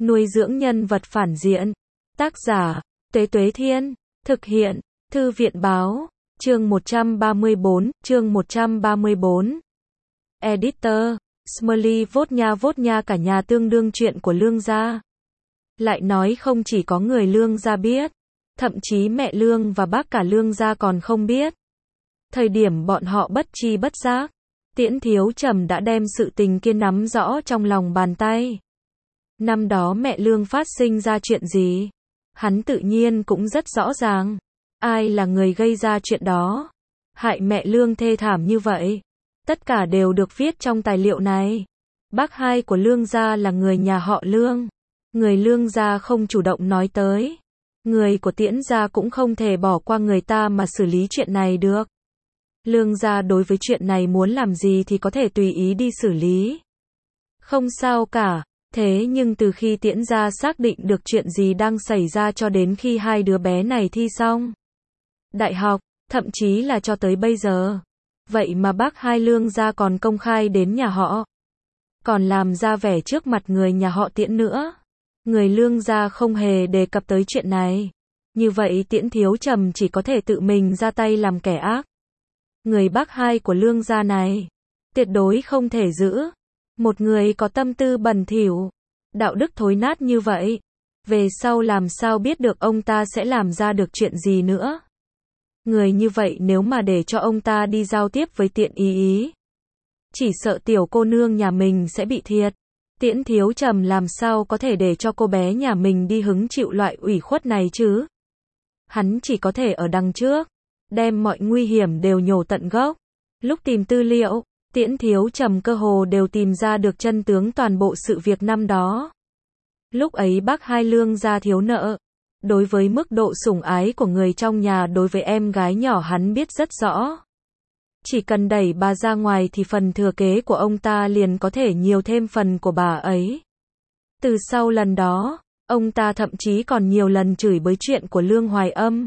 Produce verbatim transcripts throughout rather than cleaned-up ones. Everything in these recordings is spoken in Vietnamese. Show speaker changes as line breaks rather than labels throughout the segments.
Nuôi dưỡng nhân vật phản diện. Tác giả, Tuế Tuế Thiên. Thực hiện, Thư viện Báo. Chương một trăm ba mươi bốn, chương một trăm ba mươi bốn. Editor, Smiley Vodnha Vodnha cả nhà tương đương chuyện của Lương gia. Lại nói không chỉ có người Lương gia biết, thậm chí mẹ Lương và bác cả Lương gia còn không biết. Thời điểm bọn họ bất tri bất giác, Tiễn Thiếu Trầm đã đem sự tình kia nắm rõ trong lòng bàn tay. Năm đó mẹ Lương phát sinh ra chuyện gì, hắn tự nhiên cũng rất rõ ràng. Ai là người gây ra chuyện đó, hại mẹ Lương thê thảm như vậy, tất cả đều được viết trong tài liệu này. Bác hai của Lương gia là người nhà họ Lương, người Lương gia không chủ động nói tới, người của Tiễn gia cũng không thể bỏ qua người ta mà xử lý chuyện này được. Lương gia đối với chuyện này muốn làm gì thì có thể tùy ý đi xử lý, không sao cả. Thế nhưng từ khi Tiễn gia xác định được chuyện gì đang xảy ra cho đến khi hai đứa bé này thi xong đại học, thậm chí là cho tới bây giờ, vậy mà bác hai Lương gia còn công khai đến nhà họ, còn làm ra vẻ trước mặt người nhà họ Tiễn nữa. Người Lương gia không hề đề cập tới chuyện này. Như vậy Tiễn Thiếu Trầm chỉ có thể tự mình ra tay làm kẻ ác. Người bác hai của Lương gia này, tuyệt đối không thể giữ. Một người có tâm tư bẩn thỉu, đạo đức thối nát như vậy, về sau làm sao biết được ông ta sẽ làm ra được chuyện gì nữa. Người như vậy nếu mà để cho ông ta đi giao tiếp với Tiện Ý Ý, chỉ sợ tiểu cô nương nhà mình sẽ bị thiệt. Tiễn Thiếu Trầm làm sao có thể để cho cô bé nhà mình đi hứng chịu loại ủy khuất này chứ. Hắn chỉ có thể ở đằng trước, đem mọi nguy hiểm đều nhổ tận gốc. Lúc tìm tư liệu, Tiễn Thiếu Trầm cơ hồ đều tìm ra được chân tướng toàn bộ sự việc năm đó. Lúc ấy bác hai Lương gia thiếu nợ, đối với mức độ sủng ái của người trong nhà đối với em gái nhỏ hắn biết rất rõ. Chỉ cần đẩy bà ra ngoài thì phần thừa kế của ông ta liền có thể nhiều thêm phần của bà ấy. Từ sau lần đó, ông ta thậm chí còn nhiều lần chửi bới chuyện của Lương Hoài Âm,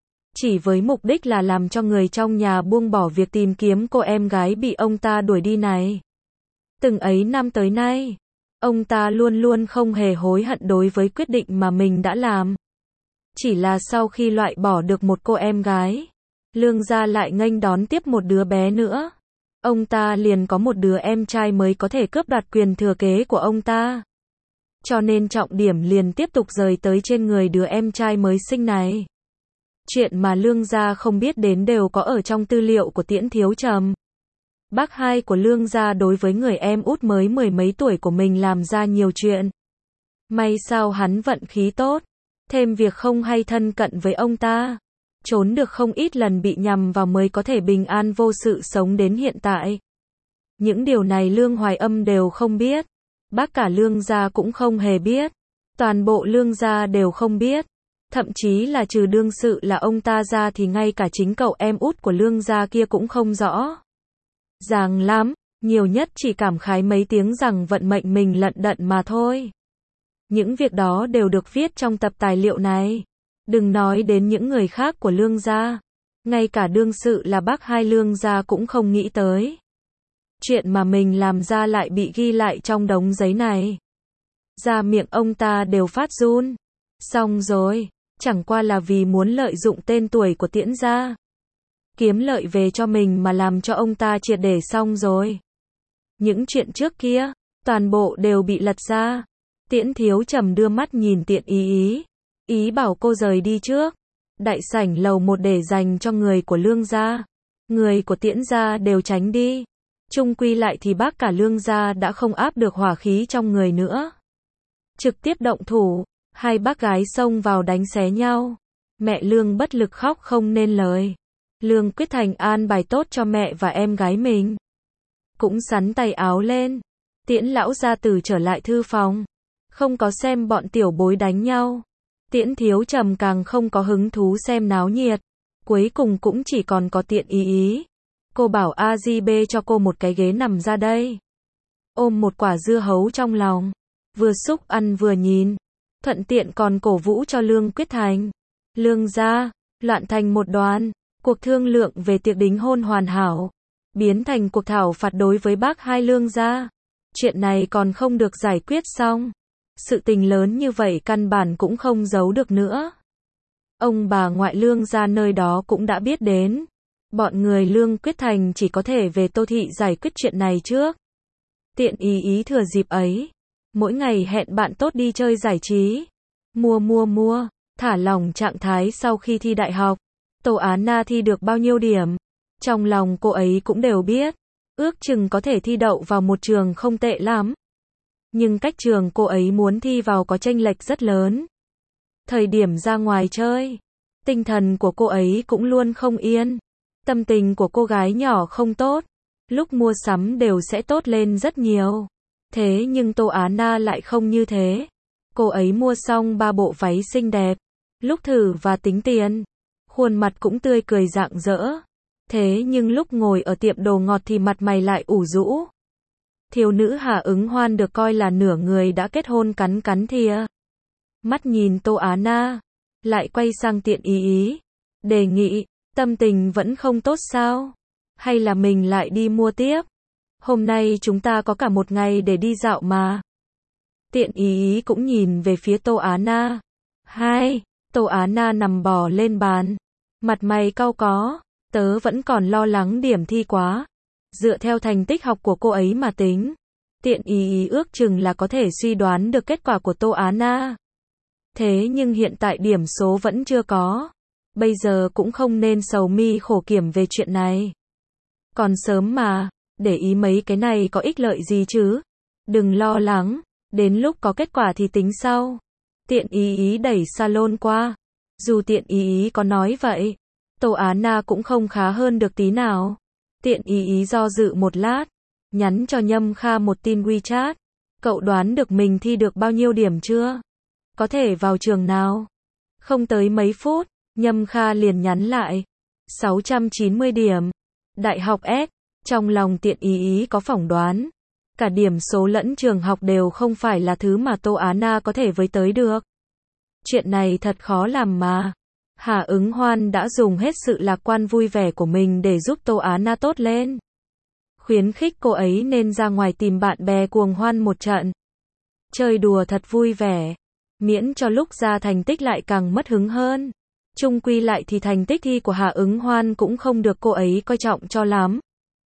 chỉ với mục đích là làm cho người trong nhà buông bỏ việc tìm kiếm cô em gái bị ông ta đuổi đi này. Từng ấy năm tới nay, ông ta luôn luôn không hề hối hận đối với quyết định mà mình đã làm. Chỉ là sau khi loại bỏ được một cô em gái, Lương gia lại nghênh đón tiếp một đứa bé nữa. Ông ta liền có một đứa em trai mới có thể cướp đoạt quyền thừa kế của ông ta. Cho nên trọng điểm liền tiếp tục rời tới trên người đứa em trai mới sinh này. Chuyện mà Lương gia không biết đến đều có ở trong tư liệu của Tiễn Thiếu Trầm. Bác hai của Lương gia đối với người em út mới mười mấy tuổi của mình làm ra nhiều chuyện. May sao hắn vận khí tốt, thêm việc không hay thân cận với ông ta, trốn được không ít lần bị nhằm vào mới có thể bình an vô sự sống đến hiện tại. Những điều này Lương Hoài Âm đều không biết, bác cả Lương gia cũng không hề biết, toàn bộ Lương gia đều không biết. Thậm chí là trừ đương sự là ông ta ra thì ngay cả chính cậu em út của Lương gia kia cũng không rõ ràng lắm, nhiều nhất chỉ cảm khái mấy tiếng rằng vận mệnh mình lận đận mà thôi. Những việc đó đều được viết trong tập tài liệu này. Đừng nói đến những người khác của Lương gia, ngay cả đương sự là bác hai Lương gia cũng không nghĩ tới. Chuyện mà mình làm ra lại bị ghi lại trong đống giấy này. Da miệng ông ta đều phát run. Xong rồi, chẳng qua là vì muốn lợi dụng tên tuổi của Tiễn gia, kiếm lợi về cho mình mà làm cho ông ta triệt để xong rồi. Những chuyện trước kia, toàn bộ đều bị lật ra. Tiễn Thiếu Trầm đưa mắt nhìn Tiện Ý Ý, ý bảo cô rời đi trước. Đại sảnh lầu một để dành cho người của Lương gia, người của Tiễn gia đều tránh đi. Chung quy lại thì bác cả Lương gia đã không áp được hỏa khí trong người nữa, trực tiếp động thủ. Hai bác gái xông vào đánh xé nhau. Mẹ Lương bất lực khóc không nên lời. Lương Quyết Thành an bài tốt cho mẹ và em gái mình, cũng xắn tay áo lên. Tiễn lão gia tử trở lại thư phòng, không có xem bọn tiểu bối đánh nhau. Tiễn Thiếu Trầm càng không có hứng thú xem náo nhiệt. Cuối cùng cũng chỉ còn có Tiện Ý Ý. Cô bảo a gi bê cho cô một cái ghế nằm ra đây. Ôm một quả dưa hấu trong lòng, vừa xúc ăn vừa nhìn, thuận tiện còn cổ vũ cho Lương Quyết Thành. Lương gia loạn thành một đoàn, cuộc thương lượng về tiệc đính hôn hoàn hảo biến thành cuộc thảo phạt đối với bác hai Lương gia. Chuyện này còn không được giải quyết xong, Sự tình lớn như vậy căn bản cũng không giấu được nữa. Ông bà ngoại Lương gia nơi đó cũng đã biết đến. Bọn người Lương Quyết Thành chỉ có thể về Tô Thị giải quyết chuyện này trước. Tiện ý ý thừa dịp ấy. Mỗi ngày hẹn bạn tốt đi chơi giải trí. Mua mua mua, thả lỏng trạng thái sau khi thi đại học. Tô Á Na thi được bao nhiêu điểm? Trong lòng cô ấy cũng đều biết. Ước chừng có thể thi đậu vào một trường không tệ lắm. Nhưng cách trường cô ấy muốn thi vào có chênh lệch rất lớn. Thời điểm ra ngoài chơi, tinh thần của cô ấy cũng luôn không yên. Tâm tình của cô gái nhỏ không tốt. Lúc mua sắm đều sẽ tốt lên rất nhiều. Thế nhưng Tô Á Na lại không như thế. Cô ấy mua xong ba bộ váy xinh đẹp. Lúc thử và tính tiền, khuôn mặt cũng tươi cười rạng rỡ. Thế nhưng lúc ngồi ở tiệm đồ ngọt thì mặt mày lại ủ rũ. Thiếu nữ Hà Ứng Hoan được coi là nửa người đã kết hôn cắn cắn thìa. Mắt nhìn Tô Á Na, lại quay sang Tiện Ý Ý. Đề nghị, tâm tình vẫn không tốt sao? Hay là mình lại đi mua tiếp? Hôm nay chúng ta có cả một ngày để đi dạo mà. Tiện Ý Ý cũng nhìn về phía Tô Á Na. Hai, Tô Á Na nằm bò lên bàn. Mặt mày cau có, tớ vẫn còn lo lắng điểm thi quá. Dựa theo thành tích học của cô ấy mà tính. Tiện Ý Ý ước chừng là có thể suy đoán được kết quả của Tô Á Na. Thế nhưng hiện tại điểm số vẫn chưa có. Bây giờ cũng không nên sầu mi khổ kiểm về chuyện này. Còn sớm mà, để ý mấy cái này có ích lợi gì chứ? Đừng lo lắng, đến lúc có kết quả thì tính sau. Tiện Ý Ý đẩy salon qua. Dù Tiện Ý Ý có nói vậy, Tô Á Na cũng không khá hơn được tí nào. Tiện Ý Ý do dự một lát, nhắn cho Nhâm Kha một tin WeChat. Cậu đoán được mình thi được bao nhiêu điểm chưa? Có thể vào trường nào? Không tới mấy phút, Nhâm Kha liền nhắn lại. sáu trăm chín mươi điểm. Đại học S. Trong lòng Tiện Ý Ý có phỏng đoán. Cả điểm số lẫn trường học đều không phải là thứ mà Tô Á Na có thể với tới được. Chuyện này thật khó làm mà. Hà Ứng Hoan đã dùng hết sự lạc quan vui vẻ của mình để giúp Tô Á Na tốt lên. Khuyến khích cô ấy nên ra ngoài tìm bạn bè cuồng hoan một trận. Chơi đùa thật vui vẻ. Miễn cho lúc ra thành tích lại càng mất hứng hơn. Chung quy lại thì thành tích thi của Hà Ứng Hoan cũng không được cô ấy coi trọng cho lắm.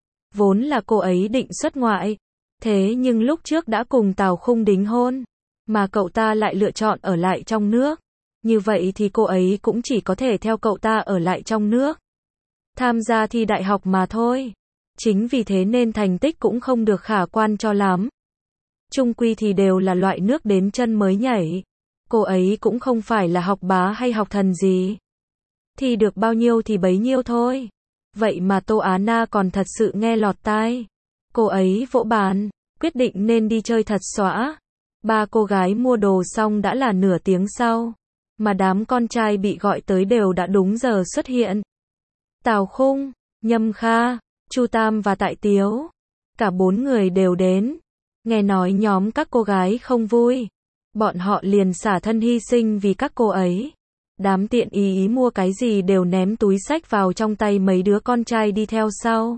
Vốn là cô ấy định xuất ngoại. Thế nhưng lúc trước đã cùng Tào Khung đính hôn. Mà cậu ta lại lựa chọn ở lại trong nước. Như vậy thì cô ấy cũng chỉ có thể theo cậu ta ở lại trong nước. Tham gia thi đại học mà thôi. Chính vì thế nên thành tích cũng không được khả quan cho lắm. Chung quy thì đều là loại nước đến chân mới nhảy. Cô ấy cũng không phải là học bá hay học thần gì. Thi được bao nhiêu thì bấy nhiêu thôi. Vậy mà Tô Á Na còn thật sự nghe lọt tai. Cô ấy vỗ bàn, quyết định nên đi chơi thật xõa. Ba cô gái mua đồ xong đã là nửa tiếng sau. Mà đám con trai bị gọi tới đều đã đúng giờ xuất hiện. Tào Khung, Nhâm Kha, Chu Tam và Tại Tiếu. Cả bốn người đều đến. Nghe nói nhóm các cô gái không vui. Bọn họ liền xả thân hy sinh vì các cô ấy. Đám Tiện Ý Ý mua cái gì đều ném túi xách vào trong tay mấy đứa con trai đi theo sau.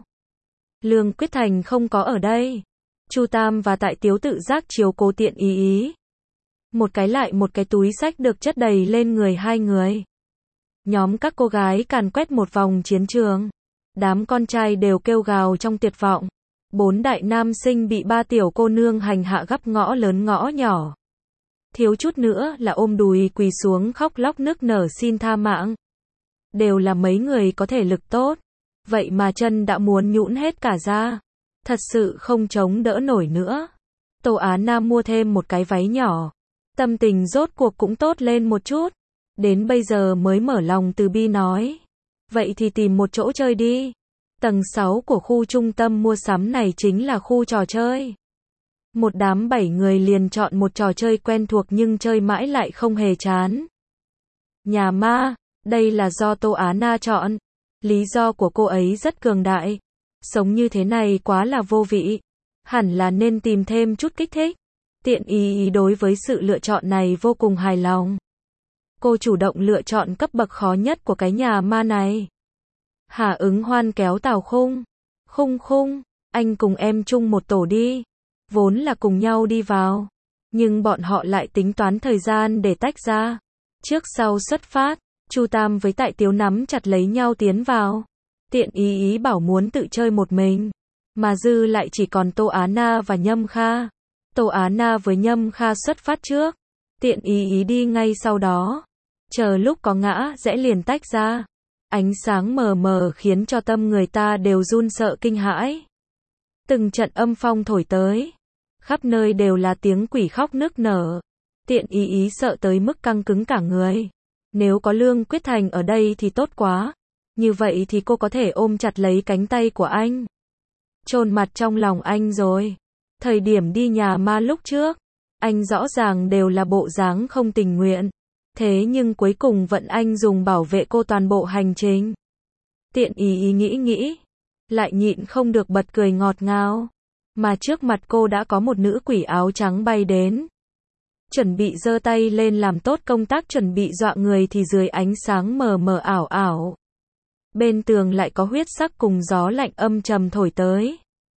Lương Quyết Thành không có ở đây. Chu Tam và Tại Tiếu tự giác chiếu cố Tiện Ý Ý. Một cái lại một cái túi xách được chất đầy lên người hai người. Nhóm các cô gái càn quét một vòng chiến trường. Đám con trai đều kêu gào trong tuyệt vọng. Bốn đại nam sinh bị ba tiểu cô nương hành hạ gấp ngõ lớn ngõ nhỏ. Thiếu chút nữa là ôm đùi quỳ xuống khóc lóc nức nở xin tha mạng. Đều là mấy người có thể lực tốt. Vậy mà chân đã muốn nhũn hết cả ra. Thật sự không chống đỡ nổi nữa. Tô Á Na mua thêm một cái váy nhỏ. Tâm tình rốt cuộc cũng tốt lên một chút. Đến bây giờ mới mở lòng từ bi nói. Vậy thì tìm một chỗ chơi đi. Tầng sáu của khu trung tâm mua sắm này chính là khu trò chơi. Một đám bảy người liền chọn một trò chơi quen thuộc nhưng chơi mãi lại không hề chán. Nhà ma, đây là do Tô Á Na chọn. Lý do của cô ấy rất cường đại. Sống như thế này quá là vô vị. Hẳn là nên tìm thêm chút kích thích. Tiện Ý Ý đối với sự lựa chọn này vô cùng hài lòng. Cô chủ động lựa chọn cấp bậc khó nhất của cái nhà ma này. Hà Ứng Hoan kéo Tào Khung. Khung Khung, anh cùng em chung một tổ đi. Vốn là cùng nhau đi vào. Nhưng bọn họ lại tính toán thời gian để tách ra. Trước sau xuất phát, Chu Tam với Tại Tiếu nắm chặt lấy nhau tiến vào. Tiện ý ý bảo muốn tự chơi một mình. Mà dư lại chỉ còn Tô Á Na và Nhâm Kha. Tô Á Na với Nhâm Kha xuất phát trước. Tiện ý ý đi ngay sau đó. Chờ lúc có ngã rẽ liền tách ra. Ánh sáng mờ mờ khiến cho tâm người ta đều run sợ kinh hãi. Từng trận âm phong thổi tới. Khắp nơi đều là tiếng quỷ khóc nức nở. Tiện ý ý sợ tới mức căng cứng cả người. Nếu có Lương Quyết Thành ở đây thì tốt quá. Như vậy thì cô có thể ôm chặt lấy cánh tay của anh. Chôn mặt trong lòng anh rồi. Thời điểm đi nhà ma lúc trước, anh rõ ràng đều là bộ dáng không tình nguyện. Thế nhưng cuối cùng vẫn anh dùng bảo vệ cô toàn bộ hành trình. Tiện ý ý nghĩ nghĩ. Lại nhịn không được bật cười ngọt ngào. Mà trước mặt cô đã có một nữ quỷ áo trắng bay đến. Chuẩn bị giơ tay lên làm tốt công tác chuẩn bị dọa người thì dưới ánh sáng mờ mờ ảo ảo. Bên tường lại có huyết sắc cùng gió lạnh âm trầm thổi tới.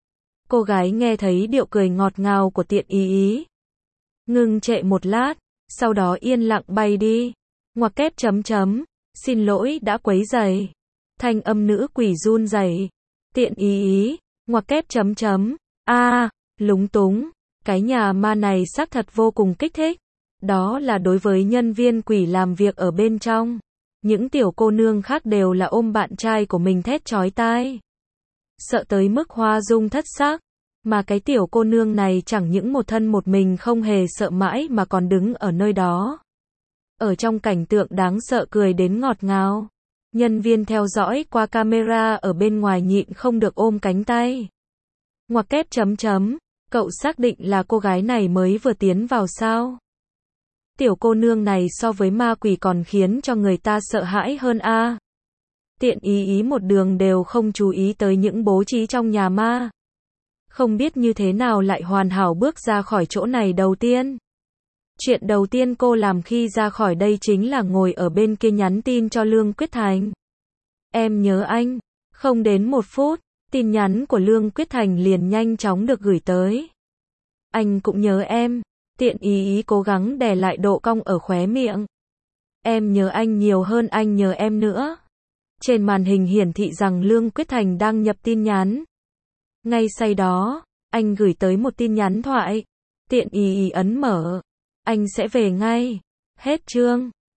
Cô gái nghe thấy điệu cười ngọt ngào của tiện ý ý. Ngừng trệ một lát, sau đó yên lặng bay đi. Ngoặc kép chấm chấm, xin lỗi đã quấy rầy. Thanh âm nữ quỷ run rẩy. Tiện ý ý, ngoặc kép chấm chấm, a à, lúng túng. Cái nhà ma này xác thật vô cùng kích thích. Đó là đối với nhân viên quỷ làm việc ở bên trong. Những tiểu cô nương khác đều là ôm bạn trai của mình thét chói tai. Sợ tới mức hoa dung thất sắc. Mà cái tiểu cô nương này chẳng những một thân một mình không hề sợ mãi mà còn đứng ở nơi đó. Ở trong cảnh tượng đáng sợ cười đến ngọt ngào. Nhân viên theo dõi qua camera ở bên ngoài nhịn không được ôm cánh tay. Ngoặc kép chấm chấm, cậu xác định là cô gái này mới vừa tiến vào sao? Tiểu cô nương này so với ma quỷ còn khiến cho người ta sợ hãi hơn a. À. Tiện ý ý một đường đều không chú ý tới những bố trí trong nhà ma. Không biết như thế nào lại hoàn hảo bước ra khỏi chỗ này đầu tiên. Chuyện đầu tiên cô làm khi ra khỏi đây chính là ngồi ở bên kia nhắn tin cho Lương Quyết Thành. Em nhớ anh. Không đến một phút, tin nhắn của Lương Quyết Thành liền nhanh chóng được gửi tới. Anh cũng nhớ em. Tiện ý ý cố gắng đè lại độ cong ở khóe miệng. Em nhớ anh nhiều hơn anh nhớ em nữa. Trên màn hình hiển thị rằng Lương Quyết Thành đang nhập tin nhắn. Ngay sau đó, anh gửi tới một tin nhắn thoại. Tiện ý ý ấn mở. Anh sẽ về ngay. Hết chương.